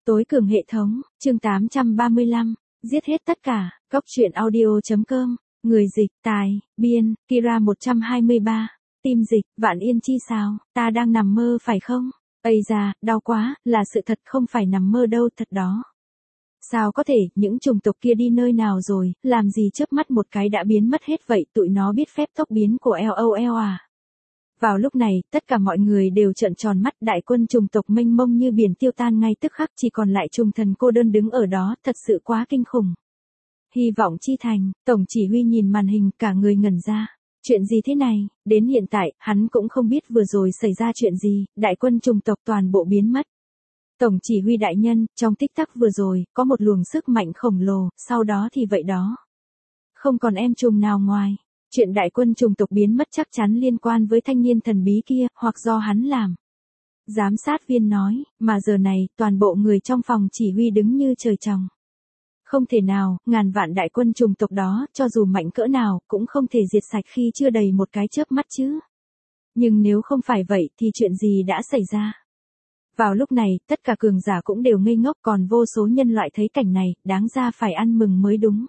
Tối cường hệ thống, chương 835, giết hết tất cả, góc truyện audio.com, người dịch, tài, biên, Kira 123, tim dịch, Vạn Yên chi sao, ta đang nằm mơ phải không? Ây da, đau quá, là sự thật không phải nằm mơ đâu, thật đó. Sao có thể, những chủng tộc kia đi nơi nào rồi, làm gì chớp mắt một cái đã biến mất hết vậy, tụi nó biết phép tốc biến của LOL à? Vào lúc này, tất cả mọi người đều trợn tròn mắt, đại quân chủng tộc mênh mông như biển tiêu tan ngay tức khắc, chỉ còn lại Trùng Thần cô đơn đứng ở đó, thật sự quá kinh khủng. Hy vọng chi thành, tổng chỉ huy nhìn màn hình, cả người ngẩn ra. Chuyện gì thế này, đến hiện tại, hắn cũng không biết vừa rồi xảy ra chuyện gì, đại quân chủng tộc toàn bộ biến mất. Tổng chỉ huy đại nhân, trong tích tắc vừa rồi, có một luồng sức mạnh khổng lồ, sau đó thì vậy đó. Không còn em trùng nào ngoài. Chuyện đại quân chủng tộc biến mất chắc chắn liên quan với thanh niên thần bí kia, hoặc do hắn làm. Giám sát viên nói, mà giờ này, toàn bộ người trong phòng chỉ huy đứng như trời trồng. Không thể nào, ngàn vạn đại quân chủng tộc đó, cho dù mạnh cỡ nào, cũng không thể diệt sạch khi chưa đầy một cái chớp mắt chứ. Nhưng nếu không phải vậy thì chuyện gì đã xảy ra? Vào lúc này, tất cả cường giả cũng đều ngây ngốc, còn vô số nhân loại thấy cảnh này, đáng ra phải ăn mừng mới đúng.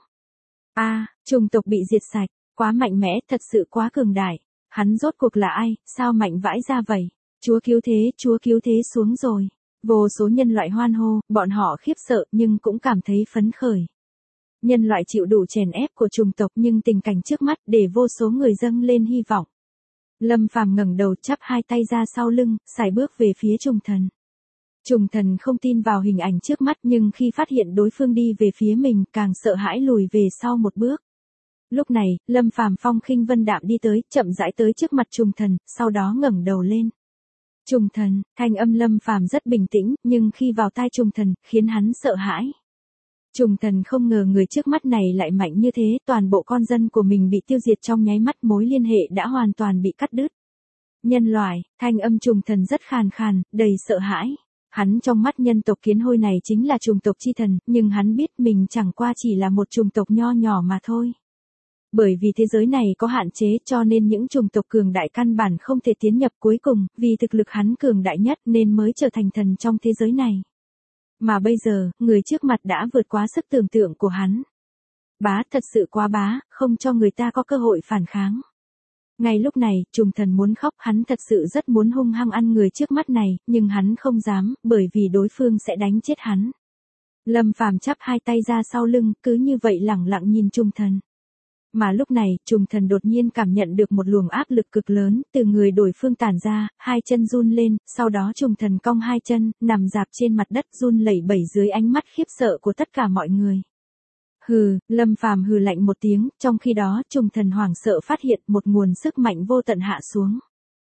Chủng tộc bị diệt sạch, quá mạnh mẽ, thật sự quá cường đại. Hắn rốt cuộc là ai, sao mạnh vãi ra vậy? Chúa cứu thế xuống rồi. Vô số nhân loại hoan hô, bọn họ khiếp sợ nhưng cũng cảm thấy phấn khởi. Nhân loại chịu đủ chèn ép của chủng tộc nhưng tình cảnh trước mắt để vô số người dâng lên hy vọng. Lâm Phàm ngẩng đầu chắp hai tay ra sau lưng, sải bước về phía Trùng Thần. Trùng Thần không tin vào hình ảnh trước mắt nhưng khi phát hiện đối phương đi về phía mình càng sợ hãi lùi về sau một bước. Lúc này, Lâm Phàm phong khinh vân đạm đi tới, chậm rãi tới trước mặt Trùng Thần, sau đó ngẩng đầu lên. Trùng Thần, thanh âm Lâm Phàm rất bình tĩnh, nhưng khi vào tai Trùng Thần, khiến hắn sợ hãi. Trùng Thần không ngờ người trước mắt này lại mạnh như thế, toàn bộ con dân của mình bị tiêu diệt trong nháy mắt, mối liên hệ đã hoàn toàn bị cắt đứt. Nhân loại, thanh âm Trùng Thần rất khàn khàn, đầy sợ hãi. Hắn trong mắt nhân tộc kiến hôi này chính là chủng tộc chi thần, nhưng hắn biết mình chẳng qua chỉ là một chủng tộc nho nhỏ mà thôi. Bởi vì thế giới này có hạn chế cho nên những chủng tộc cường đại căn bản không thể tiến nhập cuối cùng, vì thực lực hắn cường đại nhất nên mới trở thành thần trong thế giới này. Mà bây giờ, người trước mặt đã vượt quá sức tưởng tượng của hắn. Bá, thật sự quá bá, không cho người ta có cơ hội phản kháng. Ngay lúc này, Trùng Thần muốn khóc, hắn thật sự rất muốn hung hăng ăn người trước mắt này, nhưng hắn không dám, bởi vì đối phương sẽ đánh chết hắn. Lâm Phàm chắp hai tay ra sau lưng, cứ như vậy lẳng lặng nhìn Trùng Thần. Mà lúc này, Trùng Thần đột nhiên cảm nhận được một luồng áp lực cực lớn, từ người đối phương tản ra, hai chân run lên, sau đó Trùng Thần cong hai chân, nằm dạp trên mặt đất run lẩy bẩy dưới ánh mắt khiếp sợ của tất cả mọi người. Hừ, Lâm Phàm hừ lạnh một tiếng, trong khi đó Trùng Thần hoảng sợ phát hiện một nguồn sức mạnh vô tận hạ xuống.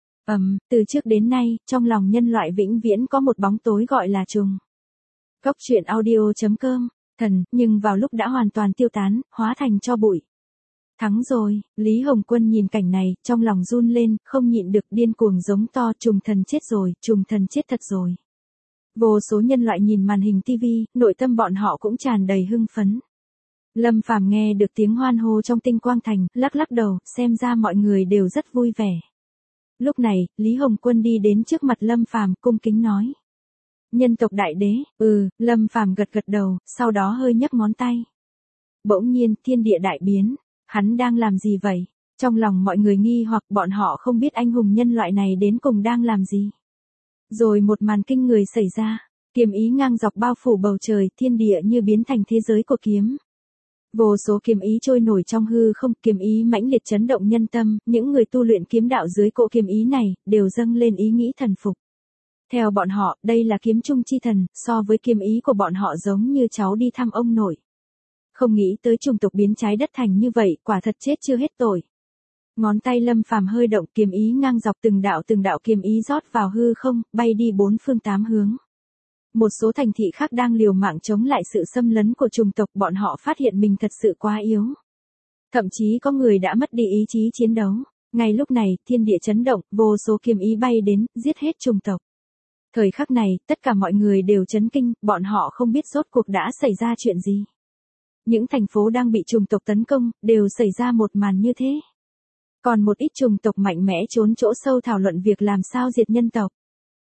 Từ trước đến nay, trong lòng nhân loại vĩnh viễn có một bóng tối gọi là trùng. Góc truyện audio.com, thần, nhưng vào lúc đã hoàn toàn tiêu tán, hóa thành tro bụi. Thắng rồi, Lý Hồng Quân nhìn cảnh này, trong lòng run lên, không nhịn được điên cuồng giống to, Trùng Thần chết rồi, Trùng Thần chết thật rồi. Vô số nhân loại nhìn màn hình TV, nội tâm bọn họ cũng tràn đầy hưng phấn. Lâm Phàm nghe được tiếng hoan hô trong Tinh Quang Thành, lắc lắc đầu, xem ra mọi người đều rất vui vẻ. Lúc này, Lý Hồng Quân đi đến trước mặt Lâm Phàm, cung kính nói. Nhân tộc đại đế, Lâm Phàm gật gật đầu, sau đó hơi nhấc ngón tay. Bỗng nhiên, thiên địa đại biến, hắn đang làm gì vậy? Trong lòng mọi người nghi hoặc bọn họ không biết anh hùng nhân loại này đến cùng đang làm gì. Rồi một màn kinh người xảy ra, kiếm ý ngang dọc bao phủ bầu trời, thiên địa như biến thành thế giới của kiếm. Vô số kiếm ý trôi nổi trong hư không, kiếm ý mãnh liệt chấn động nhân tâm, những người tu luyện kiếm đạo dưới cỗ kiếm ý này, đều dâng lên ý nghĩ thần phục. Theo bọn họ, đây là kiếm trung chi thần, so với kiếm ý của bọn họ giống như cháu đi thăm ông nội. Không nghĩ tới chủng tộc biến trái đất thành như vậy, quả thật chết chưa hết tội. Ngón tay Lâm Phàm hơi động, kiếm ý ngang dọc từng đạo kiếm ý rót vào hư không, bay đi bốn phương tám hướng. Một số thành thị khác đang liều mạng chống lại sự xâm lấn của chủng tộc, bọn họ phát hiện mình thật sự quá yếu. Thậm chí có người đã mất đi ý chí chiến đấu. Ngay lúc này, thiên địa chấn động, vô số kiếm ý bay đến, giết hết chủng tộc. Thời khắc này, tất cả mọi người đều chấn kinh, bọn họ không biết rốt cuộc đã xảy ra chuyện gì. Những thành phố đang bị chủng tộc tấn công, đều xảy ra một màn như thế. Còn một ít chủng tộc mạnh mẽ trốn chỗ sâu thảo luận việc làm sao diệt nhân tộc.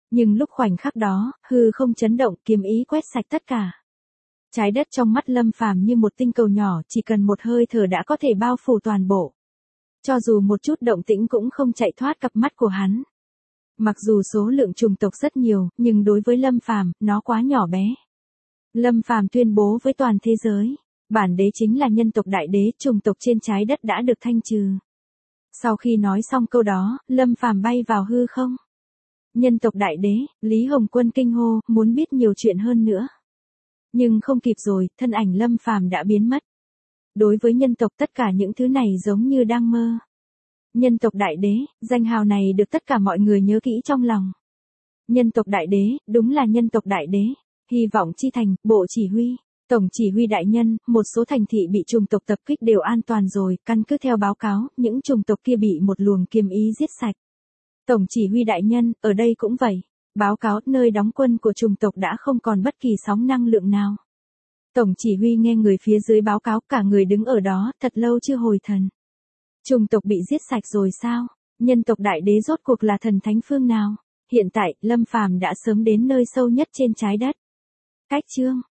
Nhưng lúc khoảnh khắc đó, hư không chấn động, kiếm ý quét sạch tất cả. Trái đất trong mắt Lâm Phàm như một tinh cầu nhỏ, chỉ cần một hơi thở đã có thể bao phủ toàn bộ. Cho dù một chút động tĩnh cũng không chạy thoát cặp mắt của hắn. Mặc dù số lượng chủng tộc rất nhiều, nhưng đối với Lâm Phàm, nó quá nhỏ bé. Lâm Phàm tuyên bố với toàn thế giới, bản đế chính là nhân tộc đại đế, chủng tộc trên trái đất đã được thanh trừ. Sau khi nói xong câu đó, Lâm Phàm bay vào hư không. Nhân tộc đại đế, Lý Hồng Quân kinh hô, muốn biết nhiều chuyện hơn nữa. Nhưng không kịp rồi, thân ảnh Lâm Phàm đã biến mất. Đối với nhân tộc tất cả những thứ này giống như đang mơ. Nhân tộc đại đế, danh hào này được tất cả mọi người nhớ kỹ trong lòng. Nhân tộc đại đế, đúng là nhân tộc đại đế. Hy vọng chi thành, bộ chỉ huy, tổng chỉ huy đại nhân, một số thành thị bị chủng tộc tập kích đều an toàn rồi, căn cứ theo báo cáo, những chủng tộc kia bị một luồng kiếm ý giết sạch. Tổng chỉ huy đại nhân, ở đây cũng vậy. Báo cáo, nơi đóng quân của chủng tộc đã không còn bất kỳ sóng năng lượng nào. Tổng chỉ huy nghe người phía dưới báo cáo, cả người đứng ở đó, thật lâu chưa hồi thần. Chủng tộc bị giết sạch rồi sao? Nhân tộc đại đế rốt cuộc là thần thánh phương nào? Hiện tại, Lâm Phàm đã sớm đến nơi sâu nhất trên trái đất. Cách chương